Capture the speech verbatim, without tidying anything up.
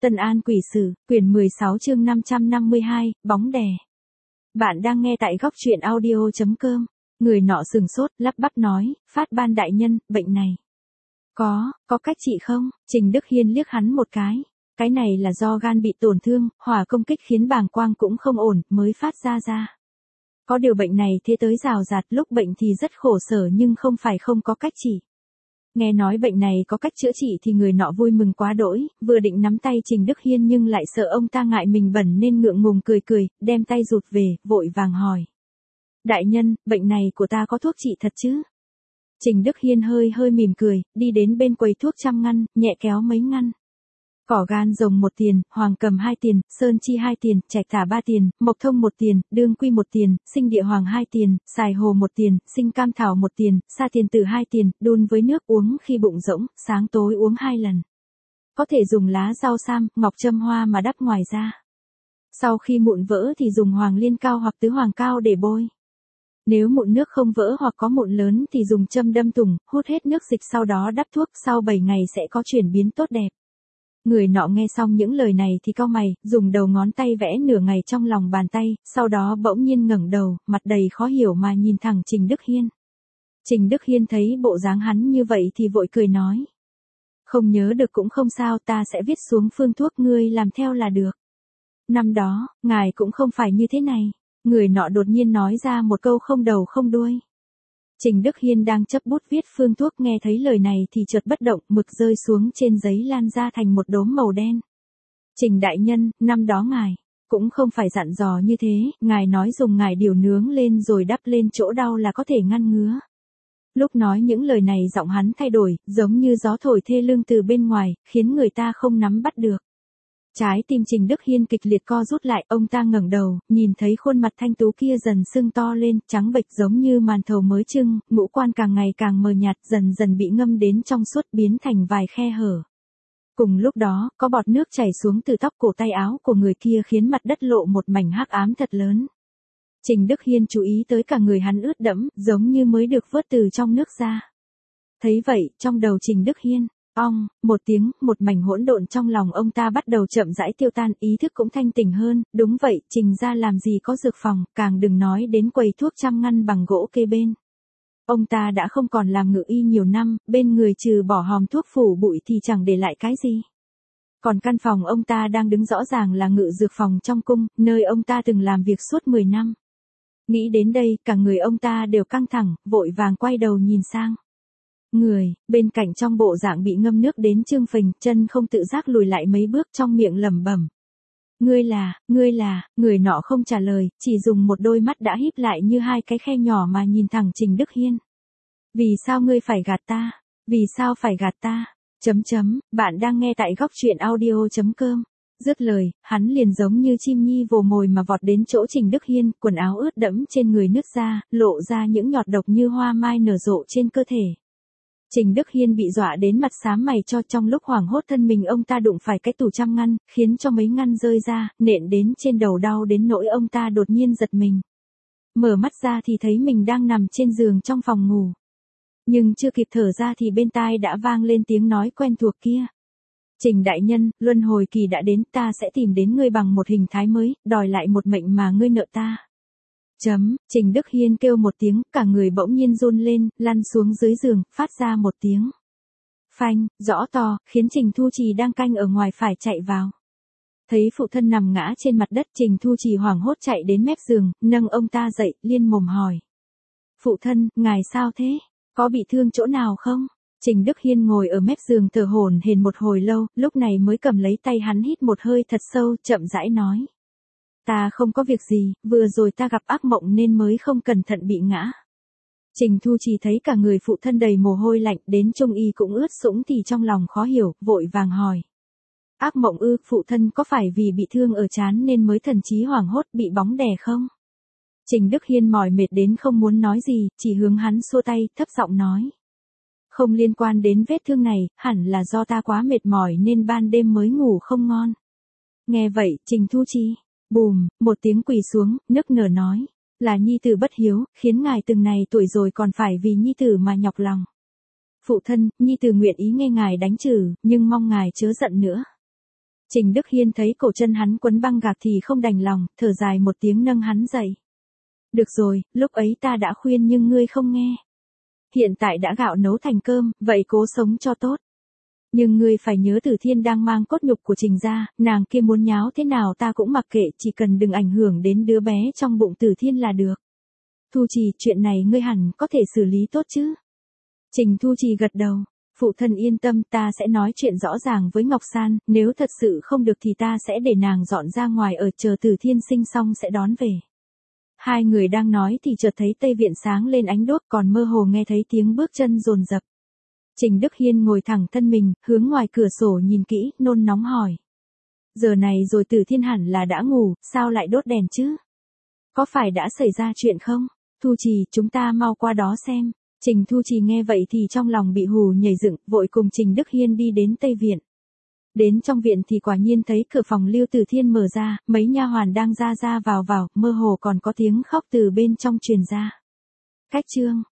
Tân An Quỷ Sử, quyển mười sáu chương năm trăm năm mươi hai, bóng đè. Bạn đang nghe tại góc truyện audio chấm com. Người nọ sừng sốt, lắp bắp nói, Phát Ban đại nhân, bệnh này. Có, có cách trị không? Trình Đức Hiên liếc hắn một cái. Cái này là do gan bị tổn thương, hỏa công kích khiến bàng quang cũng không ổn, mới phát ra ra. Có điều bệnh này thế tới rào rạt, lúc bệnh thì rất khổ sở nhưng không phải không có cách trị. Nghe nói bệnh này có cách chữa trị thì người nọ vui mừng quá đỗi, vừa định nắm tay Trình Đức Hiên nhưng lại sợ ông ta ngại mình bẩn nên ngượng ngùng cười cười, đem tay rụt về, vội vàng hỏi. Đại nhân, bệnh này của ta có thuốc trị thật chứ? Trình Đức Hiên hơi hơi mỉm cười, đi đến bên quầy thuốc trăm ngăn, nhẹ kéo mấy ngăn. Cỏ gan rồng một tiền, hoàng cầm hai tiền, sơn chi hai tiền, trạch thả ba tiền, mộc thông một tiền, đương quy một tiền, sinh địa hoàng hai tiền, xài hồ một tiền, sinh cam thảo một tiền, sa tiền tử hai tiền, đun với nước uống khi bụng rỗng, sáng tối uống hai lần. Có thể dùng lá rau sam, ngọc châm hoa mà đắp ngoài ra. Sau khi mụn vỡ thì dùng hoàng liên cao hoặc tứ hoàng cao để bôi. Nếu mụn nước không vỡ hoặc có mụn lớn thì dùng châm đâm thủng, hút hết nước dịch sau đó đắp thuốc, sau bảy ngày sẽ có chuyển biến tốt đẹp. Người nọ nghe xong những lời này thì cau mày, dùng đầu ngón tay vẽ nửa ngày trong lòng bàn tay, sau đó bỗng nhiên ngẩng đầu, mặt đầy khó hiểu mà nhìn thẳng Trình Đức Hiên. Trình Đức Hiên thấy bộ dáng hắn như vậy thì vội cười nói. Không nhớ được cũng không sao, ta sẽ viết xuống phương thuốc ngươi làm theo là được. Năm đó, ngài cũng không phải như thế này. Người nọ đột nhiên nói ra một câu không đầu không đuôi. Trình Đức Hiên đang chấp bút viết phương thuốc nghe thấy lời này thì chợt bất động, mực rơi xuống trên giấy lan ra thành một đốm màu đen. Trình đại nhân, năm đó ngài cũng không phải dặn dò như thế, ngài nói dùng ngải điều nướng lên rồi đắp lên chỗ đau là có thể ngăn ngứa. Lúc nói những lời này giọng hắn thay đổi, giống như gió thổi thê lương từ bên ngoài, khiến người ta không nắm bắt được. Trái tim Trình Đức Hiên kịch liệt co rút lại, ông ta ngẩng đầu, nhìn thấy khuôn mặt thanh tú kia dần sưng to lên, trắng bệch giống như màn thầu mới trưng, ngũ quan càng ngày càng mờ nhạt, dần dần bị ngâm đến trong suốt biến thành vài khe hở. Cùng lúc đó, có bọt nước chảy xuống từ tóc cổ tay áo của người kia khiến mặt đất lộ một mảnh hắc ám thật lớn. Trình Đức Hiên chú ý tới cả người hắn ướt đẫm, giống như mới được vớt từ trong nước ra. Thấy vậy, trong đầu Trình Đức Hiên, ong, một tiếng, một mảnh hỗn độn trong lòng ông ta bắt đầu chậm rãi tiêu tan, ý thức cũng thanh tỉnh hơn, đúng vậy, Trình ra làm gì có dược phòng, càng đừng nói đến quầy thuốc trăm ngăn bằng gỗ kê bên. Ông ta đã không còn làm ngự y nhiều năm, bên người trừ bỏ hòm thuốc phủ bụi thì chẳng để lại cái gì. Còn căn phòng ông ta đang đứng rõ ràng là ngự dược phòng trong cung, nơi ông ta từng làm việc suốt mười năm. Nghĩ đến đây, cả người ông ta đều căng thẳng, vội vàng quay đầu nhìn sang. Người, bên cạnh trong bộ dạng bị ngâm nước đến trương phình, chân không tự giác lùi lại mấy bước trong miệng lẩm bẩm. Ngươi là, ngươi là, người nọ không trả lời, chỉ dùng một đôi mắt đã híp lại như hai cái khe nhỏ mà nhìn thẳng Trình Đức Hiên. Vì sao ngươi phải gạt ta? Vì sao phải gạt ta? Chấm chấm, bạn đang nghe tại góc truyện audio chấm com. Dứt lời, hắn liền giống như chim nhi vồ mồi mà vọt đến chỗ Trình Đức Hiên, quần áo ướt đẫm trên người nứt ra, lộ ra những nhọt độc như hoa mai nở rộ trên cơ thể. Trình Đức Hiên bị dọa đến mặt xám mày cho, trong lúc hoảng hốt thân mình ông ta đụng phải cái tủ trăm ngăn, khiến cho mấy ngăn rơi ra, nện đến trên đầu đau đến nỗi ông ta đột nhiên giật mình. Mở mắt ra thì thấy mình đang nằm trên giường trong phòng ngủ. Nhưng chưa kịp thở ra thì bên tai đã vang lên tiếng nói quen thuộc kia. Trình đại nhân, luân hồi kỳ đã đến, ta sẽ tìm đến ngươi bằng một hình thái mới, đòi lại một mệnh mà ngươi nợ ta. Chấm, Trình Đức Hiên kêu một tiếng, cả người bỗng nhiên run lên, lăn xuống dưới giường, phát ra một tiếng phanh, rõ to, khiến Trình Thu Trì đang canh ở ngoài phải chạy vào. Thấy phụ thân nằm ngã trên mặt đất, Trình Thu Trì hoảng hốt chạy đến mép giường, nâng ông ta dậy, liên mồm hỏi. Phụ thân, ngài sao thế? Có bị thương chỗ nào không? Trình Đức Hiên ngồi ở mép giường thở hổn hển một hồi lâu, lúc này mới cầm lấy tay hắn hít một hơi thật sâu, chậm rãi nói. Ta không có việc gì, vừa rồi ta gặp ác mộng nên mới không cẩn thận bị ngã. Trình Thu Trì thấy cả người phụ thân đầy mồ hôi lạnh, đến trung y cũng ướt sũng thì trong lòng khó hiểu, vội vàng hỏi. Ác mộng ư, phụ thân có phải vì bị thương ở trán nên mới thần trí hoảng hốt bị bóng đè không? Trình Đức Hiên mỏi mệt đến không muốn nói gì, chỉ hướng hắn xua tay, thấp giọng nói. Không liên quan đến vết thương này, hẳn là do ta quá mệt mỏi nên ban đêm mới ngủ không ngon. Nghe vậy, Trình Thu Trì, bùm, một tiếng quỳ xuống, nức nở nói. Là nhi tử bất hiếu, khiến ngài từng này tuổi rồi còn phải vì nhi tử mà nhọc lòng. Phụ thân, nhi tử nguyện ý nghe ngài đánh trừ, nhưng mong ngài chớ giận nữa. Trình Đức Hiên thấy cổ chân hắn quấn băng gạc thì không đành lòng, thở dài một tiếng nâng hắn dậy. Được rồi, lúc ấy ta đã khuyên nhưng ngươi không nghe. Hiện tại đã gạo nấu thành cơm, vậy cố sống cho tốt. Nhưng ngươi phải nhớ Tử Thiên đang mang cốt nhục của Trình ra, nàng kia muốn nháo thế nào ta cũng mặc kệ, chỉ cần đừng ảnh hưởng đến đứa bé trong bụng Tử Thiên là được. Thu Trì, chuyện này ngươi hẳn có thể xử lý tốt chứ? Trình Thu Trì gật đầu. Phụ thân yên tâm, ta sẽ nói chuyện rõ ràng với Ngọc San, nếu thật sự không được thì ta sẽ để nàng dọn ra ngoài ở, chờ Tử Thiên sinh xong sẽ đón về. Hai người đang nói thì chợt thấy Tây Viện sáng lên ánh đuốc, còn mơ hồ nghe thấy tiếng bước chân dồn dập. Trình Đức Hiên ngồi thẳng thân mình, hướng ngoài cửa sổ nhìn kỹ, nôn nóng hỏi. Giờ này rồi Tử Thiên hẳn là đã ngủ, sao lại đốt đèn chứ? Có phải đã xảy ra chuyện không? Thu Trì, chúng ta mau qua đó xem. Trình Thu Trì nghe vậy thì trong lòng bị hù nhảy dựng, vội cùng Trình Đức Hiên đi đến Tây Viện. Đến trong viện thì quả nhiên thấy cửa phòng Lưu Tử Thiên mở ra, mấy nha hoàn đang ra ra vào vào, mơ hồ còn có tiếng khóc từ bên trong truyền ra. Cách chương